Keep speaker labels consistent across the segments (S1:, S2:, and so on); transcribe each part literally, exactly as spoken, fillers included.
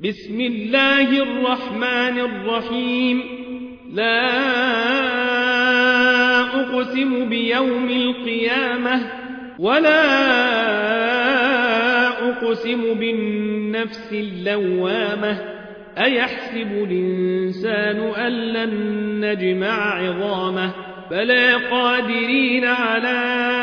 S1: بسم الله الرحمن الرحيم لا أقسم بيوم القيامة ولا أقسم بالنفس اللوامة أيحسب الإنسان أن لن نجمع عظامه بلى قادرين على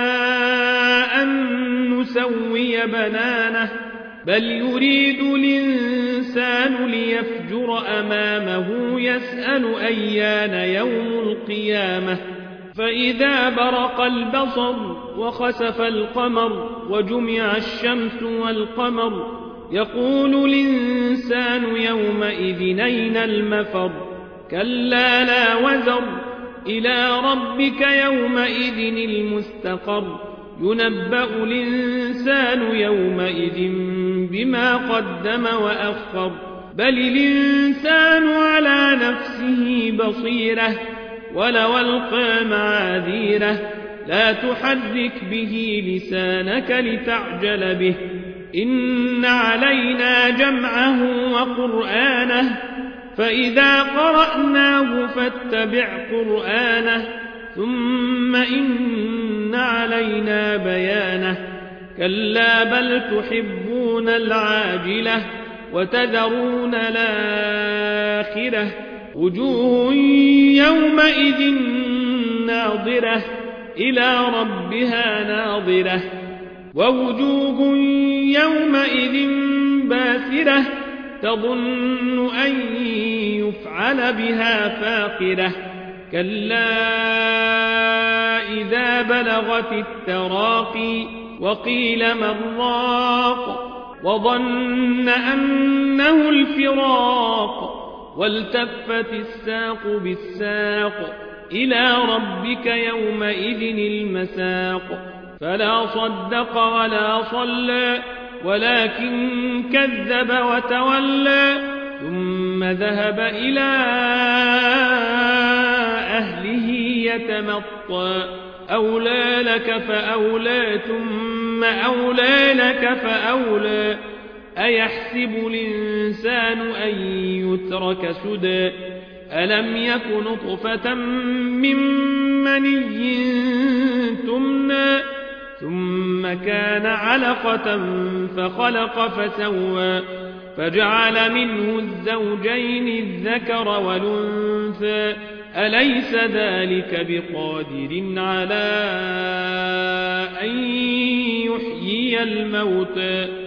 S1: أن نسوي بنانه بل يريد الإنسان ليفجر أمامه يسأل أيان يوم القيامة فإذا برق البصر وخسف القمر وجمع الشمس والقمر يقول الإنسان يومئذ أين المفر كلا لا وزر إلى ربك يومئذ المستقر ينبأ الإنسان يومئذ بما قدم وأخر بل الإنسان على نفسه بصيرة ولو ألقى معاذيره لا تحرك به لسانك لتعجل به إن علينا جمعه وقرآنه فإذا قرأناه فاتبع قرآنه ثم إن علينا بيانه كلا بل تحبون العاجلة وتذرون الآخرة وجوه يومئذ ناظرة إلى ربها ناظرة ووجوه يومئذ باسرة تظن أن يفعل بها فاقرة كلا إذا بلغت التراقي وقيل من راق وظن أنه الفراق والتفت الساق بالساق إلى ربك يومئذ المساق فلا صدق ولا صلى ولكن كذب وتولى ثم ذهب إلى أهله يتمطى أولى لك فأولى ثم أولى لك فأولى أيحسب الإنسان أن يترك سدى ألم يك نطفة من مني تمنى ثم كان علقة فخلق فسوى فجعل منه الزوجين الذكر والأنثى أليس ذلك بقادر على أن يحيي الموتى